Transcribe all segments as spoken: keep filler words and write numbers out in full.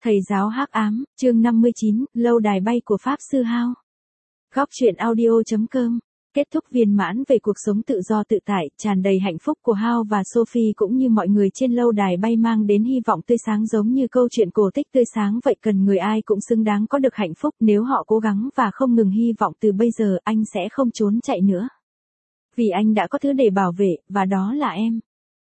Thầy giáo hắc ám, chương năm mươi chín, lâu đài bay của Pháp Sư Hao. Góc truyện audio chấm com. Kết thúc viên mãn về cuộc sống tự do tự tại, tràn đầy hạnh phúc của Hao và Sophie cũng như mọi người trên lâu đài bay mang đến hy vọng tươi sáng giống như câu chuyện cổ tích tươi sáng vậy. Cần người ai cũng xứng đáng có được hạnh phúc, nếu họ cố gắng và không ngừng hy vọng từ bây giờ anh sẽ không trốn chạy nữa. Vì anh đã có thứ để bảo vệ, và đó là em.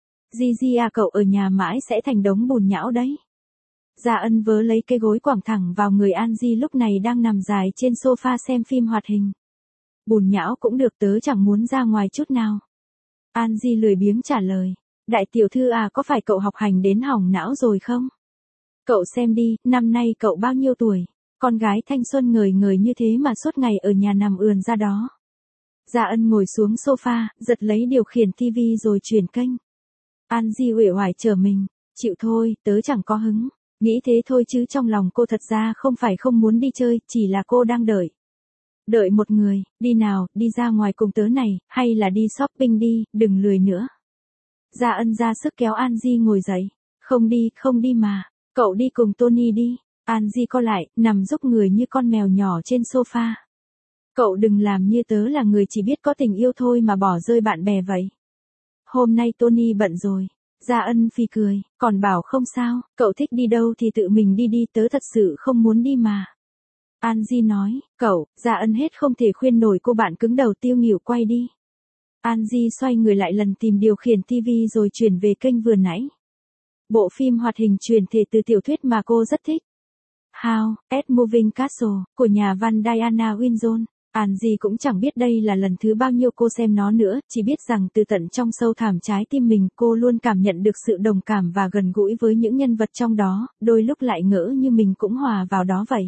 Gigi à, cậu ở nhà mãi sẽ thành đống bùn nhão đấy. Gia Ân vớ lấy cái gối quẳng thẳng vào người Angie lúc này đang nằm dài trên sofa xem phim hoạt hình. Bùn nhão cũng được, tớ chẳng muốn ra ngoài chút nào. Angie lười biếng trả lời. Đại tiểu thư à, có phải cậu học hành đến hỏng não rồi không? Cậu xem đi, năm nay cậu bao nhiêu tuổi? Con gái thanh xuân ngời ngời như thế mà suốt ngày ở nhà nằm ườn ra đó. Gia Ân ngồi xuống sofa, giật lấy điều khiển tivi rồi chuyển kênh. Angie uể oải trở mình. Chịu thôi, tớ chẳng có hứng. Nghĩ thế thôi chứ trong lòng cô thật ra không phải không muốn đi chơi, chỉ là cô đang đợi. Đợi một người, đi nào, đi ra ngoài cùng tớ này, hay là đi shopping đi, đừng lười nữa. Gia Ân ra sức kéo Angie ngồi dậy. Không đi, không đi mà, cậu đi cùng Tony đi. Angie co lại, nằm rúc người như con mèo nhỏ trên sofa. Cậu đừng làm như tớ là người chỉ biết có tình yêu thôi mà bỏ rơi bạn bè vậy. Hôm nay Tony bận rồi. Gia Ân phì cười, còn bảo không sao, cậu thích đi đâu thì tự mình đi đi, tớ thật sự không muốn đi mà. Angie nói, cậu, Gia Ân hết không thể khuyên nổi cô bạn cứng đầu tiêu nghỉu quay đi. Angie xoay người lại lần tìm điều khiển tivi rồi chuyển về kênh vừa nãy. Bộ phim hoạt hình chuyển thể từ tiểu thuyết mà cô rất thích. How, at Moving Castle, của nhà văn Diana Winzon. Angie cũng chẳng biết đây là lần thứ bao nhiêu cô xem nó nữa, chỉ biết rằng từ tận trong sâu thẳm trái tim mình cô luôn cảm nhận được sự đồng cảm và gần gũi với những nhân vật trong đó, đôi lúc lại ngỡ như mình cũng hòa vào đó vậy.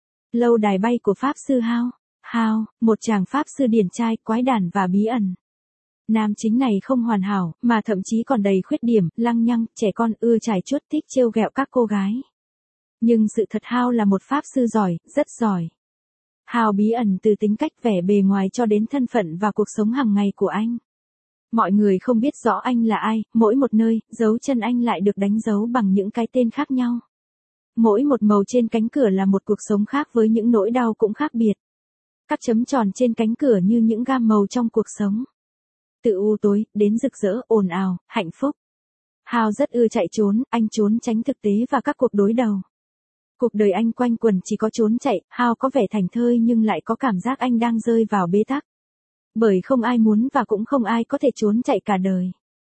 Lâu đài bay của Pháp Sư Hao. Hao, một chàng Pháp Sư điển trai, quái đản và bí ẩn. Nam chính này không hoàn hảo, mà thậm chí còn đầy khuyết điểm, lăng nhăng, trẻ con, ưa trải chuốt, thích trêu ghẹo các cô gái. Nhưng sự thật Hao là một Pháp Sư giỏi, rất giỏi. Hao bí ẩn từ tính cách vẻ bề ngoài cho đến thân phận và cuộc sống hàng ngày của anh. Mọi người không biết rõ anh là ai, mỗi một nơi, dấu chân anh lại được đánh dấu bằng những cái tên khác nhau. Mỗi một màu trên cánh cửa là một cuộc sống khác với những nỗi đau cũng khác biệt. Các chấm tròn trên cánh cửa như những gam màu trong cuộc sống. Từ u tối, đến rực rỡ, ồn ào, hạnh phúc. Hao rất ưa chạy trốn, anh trốn tránh thực tế và các cuộc đối đầu. Cuộc đời anh quanh quẩn chỉ có trốn chạy, Hao có vẻ thảnh thơi nhưng lại có cảm giác anh đang rơi vào bế tắc. Bởi không ai muốn và cũng không ai có thể trốn chạy cả đời.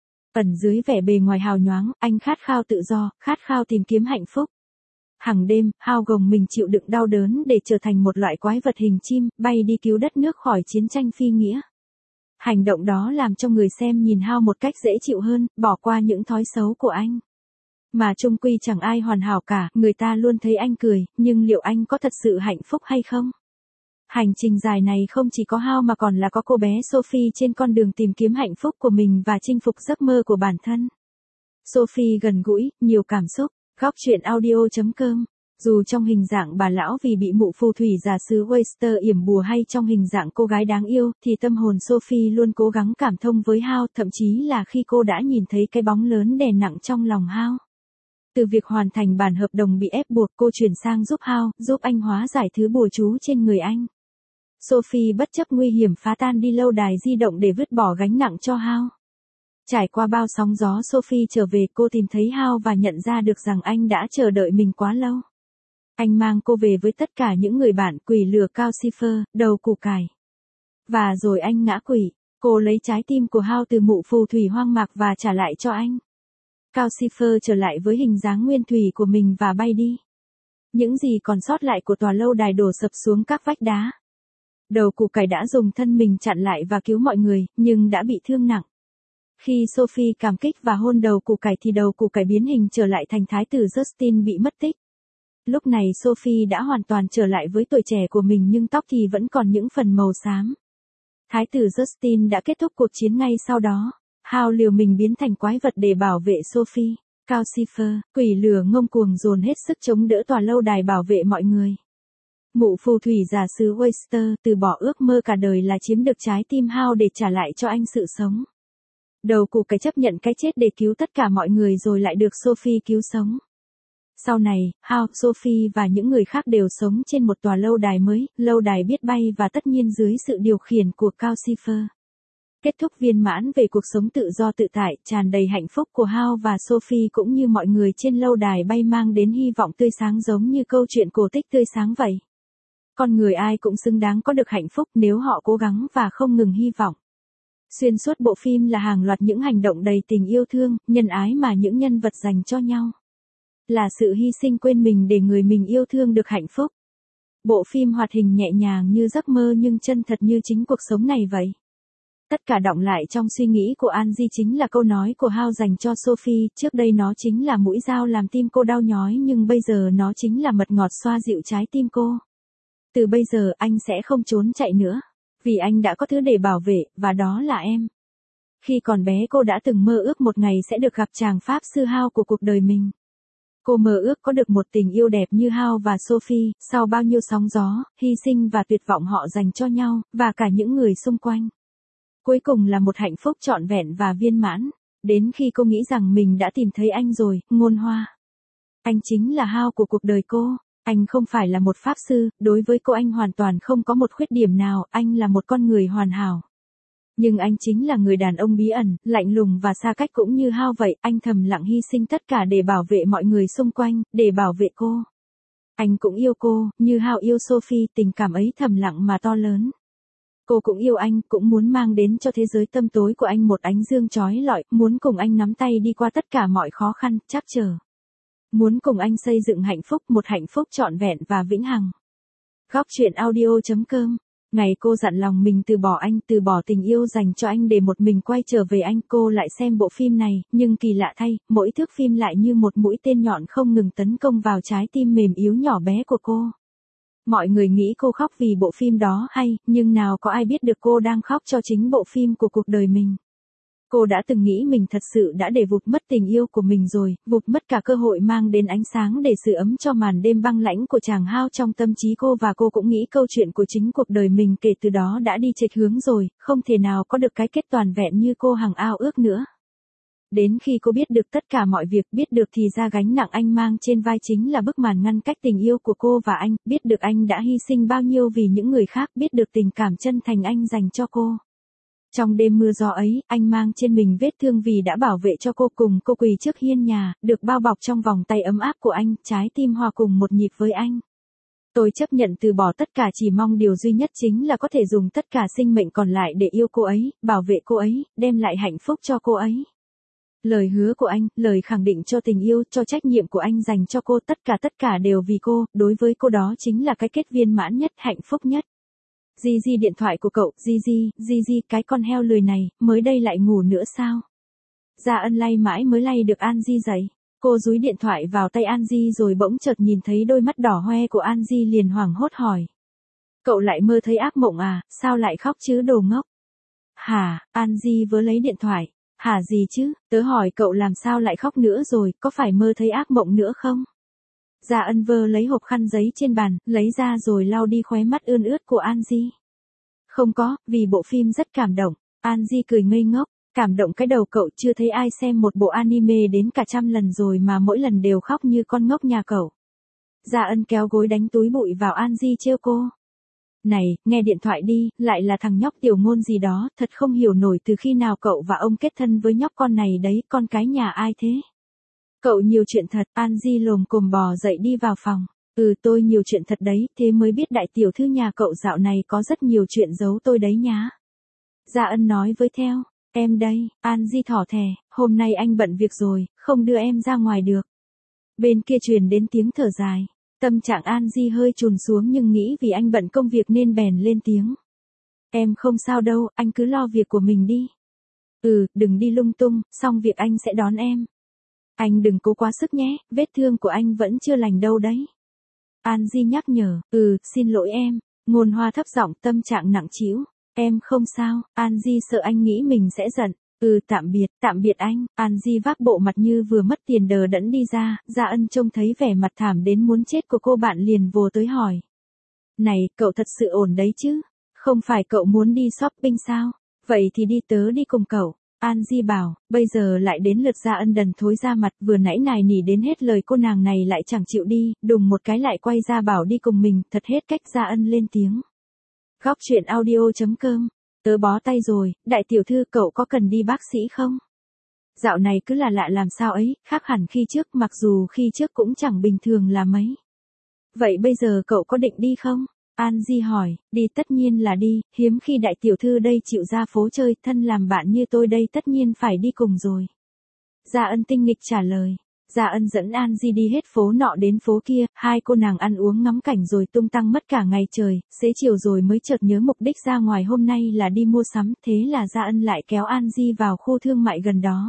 Ẩn dưới vẻ bề ngoài hào nhoáng, anh khát khao tự do, khát khao tìm kiếm hạnh phúc. Hàng đêm, Hao gồng mình chịu đựng đau đớn để trở thành một loại quái vật hình chim, bay đi cứu đất nước khỏi chiến tranh phi nghĩa. Hành động đó làm cho người xem nhìn Hao một cách dễ chịu hơn, bỏ qua những thói xấu của anh. Mà chung quy chẳng ai hoàn hảo cả, người ta luôn thấy anh cười, nhưng liệu anh có thật sự hạnh phúc hay không? Hành trình dài này không chỉ có Hao mà còn là có cô bé Sophie trên con đường tìm kiếm hạnh phúc của mình và chinh phục giấc mơ của bản thân. Sophie gần gũi, nhiều cảm xúc. Góc truyện audio chấm com. Dù trong hình dạng bà lão vì bị mụ phù thủy giả xứ Wester yểm bùa hay trong hình dạng cô gái đáng yêu, thì tâm hồn Sophie luôn cố gắng cảm thông với Hao, thậm chí là khi cô đã nhìn thấy cái bóng lớn đè nặng trong lòng Hao. Từ việc hoàn thành bản hợp đồng bị ép buộc, cô chuyển sang giúp Hao, giúp anh hóa giải thứ bùa chú trên người anh. Sophie bất chấp nguy hiểm phá tan đi lâu đài di động để vứt bỏ gánh nặng cho Hao. Trải qua bao sóng gió, Sophie trở về, cô tìm thấy Hao và nhận ra được rằng anh đã chờ đợi mình quá lâu. Anh mang cô về với tất cả những người bạn, quỷ lửa Calcifer, đầu củ cải. Và rồi anh ngã quỵ, cô lấy trái tim của Hao từ mụ phù thủy hoang mạc và trả lại cho anh. Calcifer trở lại với hình dáng nguyên thủy của mình và bay đi. Những gì còn sót lại của tòa lâu đài đổ sập xuống các vách đá. Đầu củ cải đã dùng thân mình chặn lại và cứu mọi người, nhưng đã bị thương nặng. Khi Sophie cảm kích và hôn đầu củ cải thì đầu củ cải biến hình trở lại thành thái tử Justin bị mất tích. Lúc này Sophie đã hoàn toàn trở lại với tuổi trẻ của mình nhưng tóc thì vẫn còn những phần màu xám. Thái tử Justin đã kết thúc cuộc chiến ngay sau đó. Hao liều mình biến thành quái vật để bảo vệ Sophie. Calcifer, quỷ lửa ngông cuồng dồn hết sức chống đỡ tòa lâu đài bảo vệ mọi người. Mụ phù thủy giả xứ Wester từ bỏ ước mơ cả đời là chiếm được trái tim Hao để trả lại cho anh sự sống. Đầu củ cải chấp nhận cái chết để cứu tất cả mọi người rồi lại được Sophie cứu sống. Sau này, Hao, Sophie và những người khác đều sống trên một tòa lâu đài mới, lâu đài biết bay và tất nhiên dưới sự điều khiển của Cao Cipher. Kết thúc viên mãn về cuộc sống tự do tự tại, tràn đầy hạnh phúc của Hao và Sophie cũng như mọi người trên lâu đài bay mang đến hy vọng tươi sáng giống như câu chuyện cổ tích tươi sáng vậy. Con người ai cũng xứng đáng có được hạnh phúc nếu họ cố gắng và không ngừng hy vọng. Xuyên suốt bộ phim là hàng loạt những hành động đầy tình yêu thương, nhân ái mà những nhân vật dành cho nhau. Là sự hy sinh quên mình để người mình yêu thương được hạnh phúc. Bộ phim hoạt hình nhẹ nhàng như giấc mơ nhưng chân thật như chính cuộc sống này vậy. Tất cả đọng lại trong suy nghĩ của Angie chính là câu nói của Hao dành cho Sophie, trước đây nó chính là mũi dao làm tim cô đau nhói nhưng bây giờ nó chính là mật ngọt xoa dịu trái tim cô. Từ bây giờ anh sẽ không trốn chạy nữa, vì anh đã có thứ để bảo vệ, và đó là em. Khi còn bé cô đã từng mơ ước một ngày sẽ được gặp chàng Pháp sư Hao của cuộc đời mình. Cô mơ ước có được một tình yêu đẹp như Hao và Sophie, sau bao nhiêu sóng gió, hy sinh và tuyệt vọng họ dành cho nhau, và cả những người xung quanh. Cuối cùng là một hạnh phúc trọn vẹn và viên mãn, đến khi cô nghĩ rằng mình đã tìm thấy anh rồi, ngôn hoa. Anh chính là Hao của cuộc đời cô, anh không phải là một pháp sư, đối với cô anh hoàn toàn không có một khuyết điểm nào, anh là một con người hoàn hảo. Nhưng anh chính là người đàn ông bí ẩn, lạnh lùng và xa cách cũng như Hao vậy, anh thầm lặng hy sinh tất cả để bảo vệ mọi người xung quanh, để bảo vệ cô. Anh cũng yêu cô, như Hao yêu Sophie, tình cảm ấy thầm lặng mà to lớn. Cô cũng yêu anh, cũng muốn mang đến cho thế giới tăm tối của anh một ánh dương chói lọi, muốn cùng anh nắm tay đi qua tất cả mọi khó khăn, trắc trở. Muốn cùng anh xây dựng hạnh phúc, một hạnh phúc trọn vẹn và vĩnh hằng. Góc truyện audio chấm com. Ngày cô dặn lòng mình từ bỏ anh, từ bỏ tình yêu dành cho anh để một mình quay trở về anh, cô lại xem bộ phim này, nhưng kỳ lạ thay, mỗi thước phim lại như một mũi tên nhọn không ngừng tấn công vào trái tim mềm yếu nhỏ bé của cô. Mọi người nghĩ cô khóc vì bộ phim đó hay, nhưng nào có ai biết được cô đang khóc cho chính bộ phim của cuộc đời mình. Cô đã từng nghĩ mình thật sự đã để vụt mất tình yêu của mình rồi, vụt mất cả cơ hội mang đến ánh sáng để sưởi ấm cho màn đêm băng lãnh của chàng Hao trong tâm trí cô, và cô cũng nghĩ câu chuyện của chính cuộc đời mình kể từ đó đã đi chệch hướng rồi, không thể nào có được cái kết toàn vẹn như cô hằng ao ước nữa. Đến khi cô biết được tất cả mọi việc, biết được thì ra gánh nặng anh mang trên vai chính là bức màn ngăn cách tình yêu của cô và anh, biết được anh đã hy sinh bao nhiêu vì những người khác, biết được tình cảm chân thành anh dành cho cô. Trong đêm mưa gió ấy, anh mang trên mình vết thương vì đã bảo vệ cho cô, cùng cô quỳ trước hiên nhà, được bao bọc trong vòng tay ấm áp của anh, trái tim hòa cùng một nhịp với anh. Tôi chấp nhận từ bỏ tất cả, chỉ mong điều duy nhất chính là có thể dùng tất cả sinh mệnh còn lại để yêu cô ấy, bảo vệ cô ấy, đem lại hạnh phúc cho cô ấy. Lời hứa của anh, lời khẳng định cho tình yêu, cho trách nhiệm của anh dành cho cô, tất cả tất cả đều vì cô, đối với cô đó chính là cái kết viên mãn nhất, hạnh phúc nhất. Gigi, điện thoại của cậu. Gigi, Gigi, cái con heo lười này, mới đây lại ngủ nữa sao? Gia Ân lay mãi mới lay được Angie dậy. Cô dúi điện thoại vào tay Angie rồi bỗng chợt nhìn thấy đôi mắt đỏ hoe của Angie liền hoảng hốt hỏi. Cậu lại mơ thấy ác mộng à, sao lại khóc chứ đồ ngốc? Hả? Angie vớ lấy điện thoại. Hả gì chứ, tớ hỏi cậu làm sao lại khóc nữa rồi, có phải mơ thấy ác mộng nữa không? Gia Ân vơ lấy hộp khăn giấy trên bàn, lấy ra rồi lau đi khóe mắt ươn ướt của Angie. Không có, vì bộ phim rất cảm động. Angie cười ngây ngốc, cảm động cái đầu cậu, chưa thấy ai xem một bộ anime đến cả trăm lần rồi mà mỗi lần đều khóc như con ngốc nhà cậu. Gia Ân kéo gối đánh túi bụi vào Angie trêu cô. Này, nghe điện thoại đi, lại là thằng nhóc tiểu ngôn gì đó, thật không hiểu nổi từ khi nào cậu và ông kết thân với nhóc con này đấy, con cái nhà ai thế? Cậu nhiều chuyện thật, Angie lồm cồm bò dậy đi vào phòng. Ừ, tôi nhiều chuyện thật đấy, thế mới biết đại tiểu thư nhà cậu dạo này có rất nhiều chuyện giấu tôi đấy nhá. Gia Ân nói với theo, em đây, Angie thỏ thẻ, hôm nay anh bận việc rồi, không đưa em ra ngoài được. Bên kia truyền đến tiếng thở dài. Tâm trạng Angie hơi chùn xuống nhưng nghĩ vì anh bận công việc nên bèn lên tiếng. Em không sao đâu, anh cứ lo việc của mình đi. Ừ, đừng đi lung tung, xong việc anh sẽ đón em. Anh đừng cố quá sức nhé, vết thương của anh vẫn chưa lành đâu đấy. Angie nhắc nhở, ừ, xin lỗi em. Ngôn Hoa thấp giọng, tâm trạng nặng trĩu. Em không sao, Angie sợ anh nghĩ mình sẽ giận. Ừ, tạm biệt, tạm biệt anh. Angie vác bộ mặt như vừa mất tiền đờ đẫn đi ra, Gia Ân trông thấy vẻ mặt thảm đến muốn chết của cô bạn liền vồ tới hỏi. Này, cậu thật sự ổn đấy chứ? Không phải cậu muốn đi shopping sao? Vậy thì đi, tớ đi cùng cậu. An Di bảo, bây giờ lại đến lượt Gia Ân đần thối ra mặt, vừa nãy nài nỉ đến hết lời cô nàng này lại chẳng chịu đi, đùng một cái lại quay ra bảo đi cùng mình, thật hết cách. Gia Ân lên tiếng. Góc truyện audio.com, tớ bó tay rồi, đại tiểu thư cậu có cần đi bác sĩ không? Dạo này cứ là lạ làm sao ấy, khác hẳn khi trước, mặc dù khi trước cũng chẳng bình thường là mấy. Vậy bây giờ cậu có định đi không? An Di hỏi, đi tất nhiên là đi, hiếm khi đại tiểu thư đây chịu ra phố chơi, thân làm bạn như tôi đây tất nhiên phải đi cùng rồi. Gia Ân tinh nghịch trả lời. Gia Ân dẫn An Di đi hết phố nọ đến phố kia, hai cô nàng ăn uống ngắm cảnh rồi tung tăng mất cả ngày trời, xế chiều rồi mới chợt nhớ mục đích ra ngoài hôm nay là đi mua sắm, thế là Gia Ân lại kéo An Di vào khu thương mại gần đó.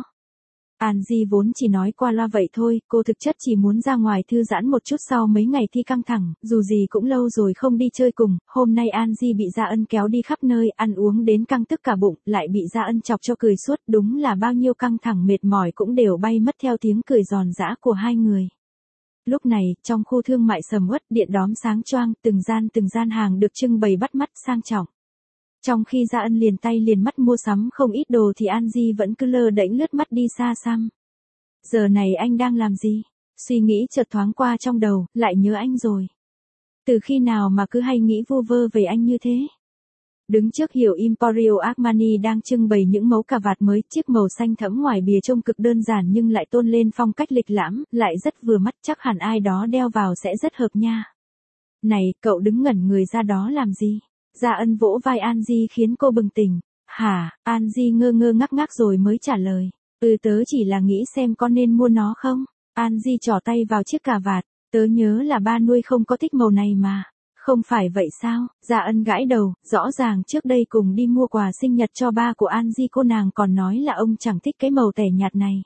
An Di vốn chỉ nói qua loa vậy thôi, cô thực chất chỉ muốn ra ngoài thư giãn một chút sau mấy ngày thi căng thẳng, dù gì cũng lâu rồi không đi chơi cùng, hôm nay An Di bị Gia Ân kéo đi khắp nơi, ăn uống đến căng tức cả bụng, lại bị Gia Ân chọc cho cười suốt, đúng là bao nhiêu căng thẳng mệt mỏi cũng đều bay mất theo tiếng cười giòn giã của hai người. Lúc này, trong khu thương mại sầm uất, điện đóm sáng choang, từng gian từng gian hàng được trưng bày bắt mắt sang trọng. Trong khi Gia Ân liền tay liền mắt mua sắm không ít đồ thì An Di vẫn cứ lơ đễnh lướt mắt đi xa xăm. Giờ này anh đang làm gì? Suy nghĩ chợt thoáng qua trong đầu, lại nhớ anh rồi. Từ khi nào mà cứ hay nghĩ vu vơ về anh như thế? Đứng trước hiệu Emporio Armani đang trưng bày những mẫu cà vạt mới, chiếc màu xanh thẫm ngoài bìa trông cực đơn giản nhưng lại tôn lên phong cách lịch lãm, lại rất vừa mắt, chắc hẳn ai đó đeo vào sẽ rất hợp nha. Này, cậu đứng ngẩn người ra đó làm gì? Gia Ân vỗ vai An Di khiến cô bừng tỉnh. Hả? An Di ngơ ngơ ngắc ngắc rồi mới trả lời. Ừ, tớ chỉ là nghĩ xem có nên mua nó không? An Di trỏ tay vào chiếc cà vạt. Tớ nhớ là ba nuôi không có thích màu này mà. Không phải vậy sao? Gia Ân gãi đầu, rõ ràng trước đây cùng đi mua quà sinh nhật cho ba của An Di cô nàng còn nói là ông chẳng thích cái màu tẻ nhạt này.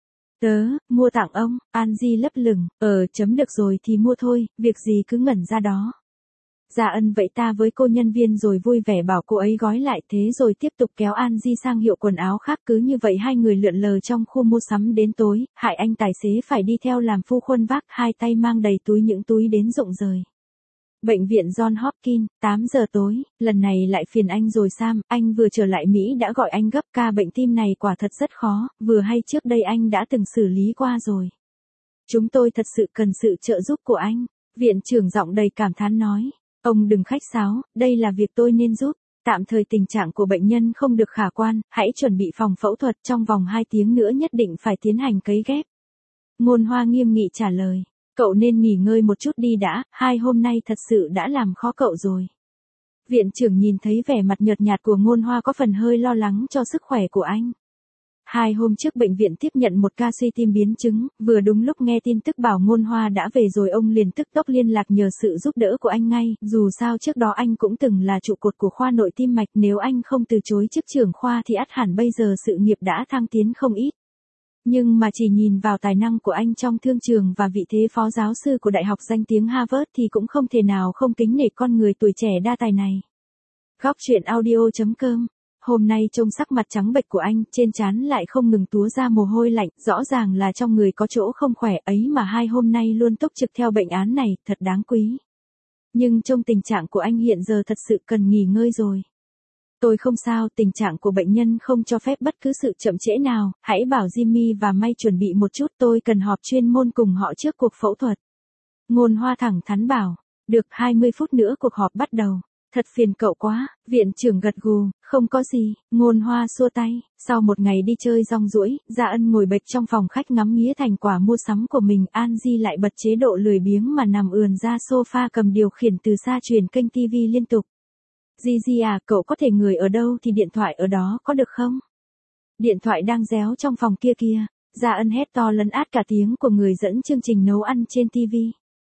Tớ, mua tặng ông, An Di lấp lửng, ờ chấm được rồi thì mua thôi, việc gì cứ ngẩn ra đó. Gia Ân vậy ta với cô nhân viên rồi vui vẻ bảo cô ấy gói lại, thế rồi tiếp tục kéo An Di sang hiệu quần áo khác, cứ như vậy hai người lượn lờ trong khu mua sắm đến tối, hại anh tài xế phải đi theo làm phu khuân vác hai tay mang đầy túi những túi đến rụng rời. Bệnh viện John Hopkins, tám giờ tối, lần này lại phiền anh rồi Sam, anh vừa trở lại Mỹ đã gọi anh gấp, ca bệnh tim này quả thật rất khó, vừa hay trước đây anh đã từng xử lý qua rồi. Chúng tôi thật sự cần sự trợ giúp của anh, viện trưởng giọng đầy cảm thán nói. Ông đừng khách sáo, đây là việc tôi nên giúp. Tạm thời tình trạng của bệnh nhân không được khả quan, hãy chuẩn bị phòng phẫu thuật trong vòng hai tiếng nữa nhất định phải tiến hành cấy ghép. Ngôn Hoa nghiêm nghị trả lời. Cậu nên nghỉ ngơi một chút đi đã, hai hôm nay thật sự đã làm khó cậu rồi. Viện trưởng nhìn thấy vẻ mặt nhợt nhạt của Ngôn Hoa có phần hơi lo lắng cho sức khỏe của anh. Hai hôm trước bệnh viện tiếp nhận một ca suy tim biến chứng, vừa đúng lúc nghe tin tức bảo Ngôn Hoa đã về rồi ông liền tức tốc liên lạc nhờ sự giúp đỡ của anh ngay, dù sao trước đó anh cũng từng là trụ cột của khoa nội tim mạch, nếu anh không từ chối chức trưởng khoa thì ắt hẳn bây giờ sự nghiệp đã thăng tiến không ít. Nhưng mà chỉ nhìn vào tài năng của anh trong thương trường và vị thế phó giáo sư của Đại học danh tiếng Harvard thì cũng không thể nào không kính nể con người tuổi trẻ đa tài này. Góc truyện audio.com. Hôm nay trông sắc mặt trắng bệch của anh, trên trán lại không ngừng túa ra mồ hôi lạnh, rõ ràng là trong người có chỗ không khỏe ấy mà hai hôm nay luôn túc trực theo bệnh án này, thật đáng quý. Nhưng trong tình trạng của anh hiện giờ thật sự cần nghỉ ngơi rồi. Tôi không sao, tình trạng của bệnh nhân không cho phép bất cứ sự chậm trễ nào, hãy bảo Jimmy và May chuẩn bị một chút, tôi cần họp chuyên môn cùng họ trước cuộc phẫu thuật. Ngôn Hoa thẳng thắn bảo, được hai mươi phút nữa cuộc họp bắt đầu. Thật phiền cậu quá, viện trưởng gật gù, không có gì, Ngôn Hoa xua tay, sau một ngày đi chơi rong ruổi, Gia Ân ngồi bệt trong phòng khách ngắm nghía thành quả mua sắm của mình, An Di lại bật chế độ lười biếng mà nằm ườn ra sofa cầm điều khiển từ xa truyền kênh tivi liên tục. Di Di à, cậu có thể người ở đâu thì điện thoại ở đó có được không? Điện thoại đang réo trong phòng kia kia, Gia Ân hét to lấn át cả tiếng của người dẫn chương trình nấu ăn trên tivi.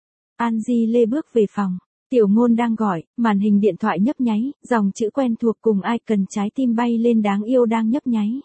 An Di lê bước về phòng. Tiểu Ngôn đang gọi, màn hình điện thoại nhấp nháy, dòng chữ quen thuộc cùng ai cần trái tim bay lên đáng yêu đang nhấp nháy.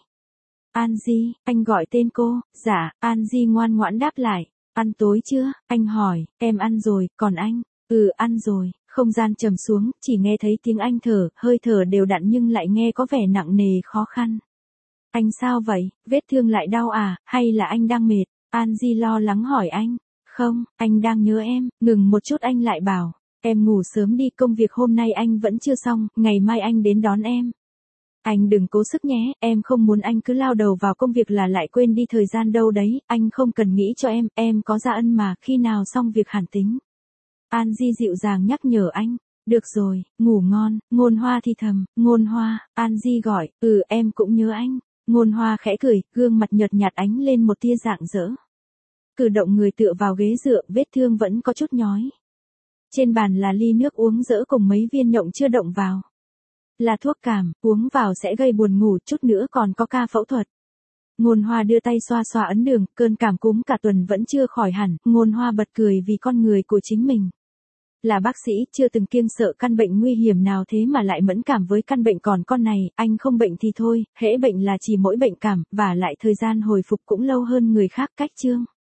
An Di, anh gọi tên cô, dạ, An Di ngoan ngoãn đáp lại. Ăn tối chưa? Anh hỏi, em ăn rồi, còn anh? Ừ, ăn rồi. Không gian trầm xuống, chỉ nghe thấy tiếng anh thở, hơi thở đều đặn nhưng lại nghe có vẻ nặng nề khó khăn. Anh sao vậy, vết thương lại đau à, hay là anh đang mệt? An Di lo lắng hỏi anh. Không, anh đang nhớ em, ngừng một chút anh lại bảo. Em ngủ sớm đi, công việc hôm nay anh vẫn chưa xong, ngày mai anh đến đón em. Anh đừng cố sức nhé, em không muốn anh cứ lao đầu vào công việc là lại quên đi thời gian đâu đấy, anh không cần nghĩ cho em, em có gia ân mà, khi nào xong việc hẳn tính. An Di dịu dàng nhắc nhở anh. Được rồi, ngủ ngon, Ngôn Hoa thì thầm, Ngôn Hoa, An Di gọi, ừ em cũng nhớ anh. Ngôn Hoa khẽ cười, gương mặt nhợt nhạt ánh lên một tia rạng rỡ. Cử động người tựa vào ghế dựa, vết thương vẫn có chút nhói. Trên bàn là ly nước uống dỡ cùng mấy viên nhộng chưa động vào. Là thuốc cảm, uống vào sẽ gây buồn ngủ, chút nữa còn có ca phẫu thuật. Ngôn Hoa đưa tay xoa xoa ấn đường, cơn cảm cúm cả tuần vẫn chưa khỏi hẳn, Ngôn Hoa bật cười vì con người của chính mình. Là bác sĩ, chưa từng kiêng sợ căn bệnh nguy hiểm nào thế mà lại mẫn cảm với căn bệnh còn con này, anh không bệnh thì thôi, hễ bệnh là chỉ mỗi bệnh cảm, và lại thời gian hồi phục cũng lâu hơn người khác cách chương.